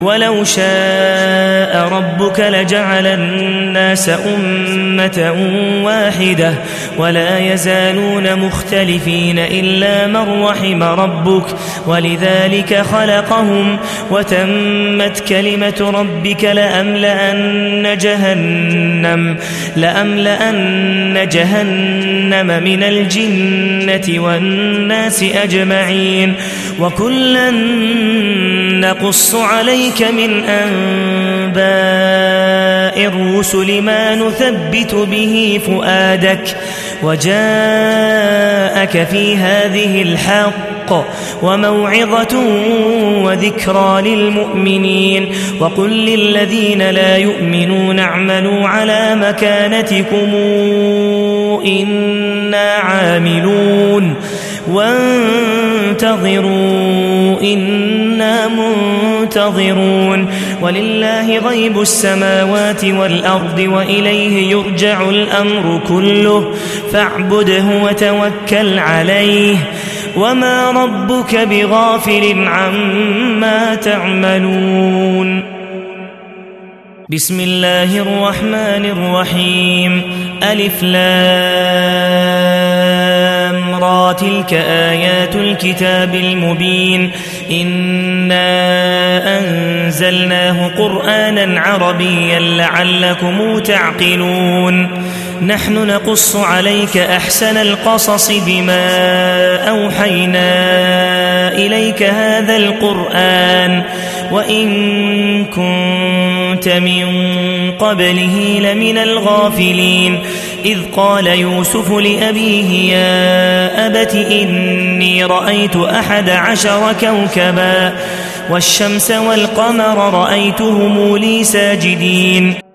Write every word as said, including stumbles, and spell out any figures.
ولو شاء ربك لجعل الناس أمة واحدة ولا يزالون مختلفين إلا من رحم ربك ولذلك خلقهم وتمت كلمة ربك لأملأن جهنم لأملأن جهنم من الجنة والناس أجمعين وكلا نقص عليك من أنباء الرسل ما نثبت به فؤادك وجاءك في هذه الحق وموعظة وذكرى للمؤمنين وقل للذين لا يؤمنون اعملوا على مكانتكم إنا عاملون وانتظروا إنا منتظرون ولله غيب السماوات والأرض وإليه يرجع الأمر كله فاعبده وتوكل عليه وما ربك بغافل عما تعملون بسم الله الرحمن الرحيم ألف لام را تلك آيات الكتاب المبين إنا أنزلناه قرآنا عربيا لعلكم تعقلون نحن نقص عليك أحسن القصص بما أوحينا إليك هذا القرآن وإن كنت من قبله لمن الغافلين إذ قال يوسف لأبيه يا أبت إني رأيت أحد عشر كوكبا والشمس والقمر رأيتهم لي ساجدين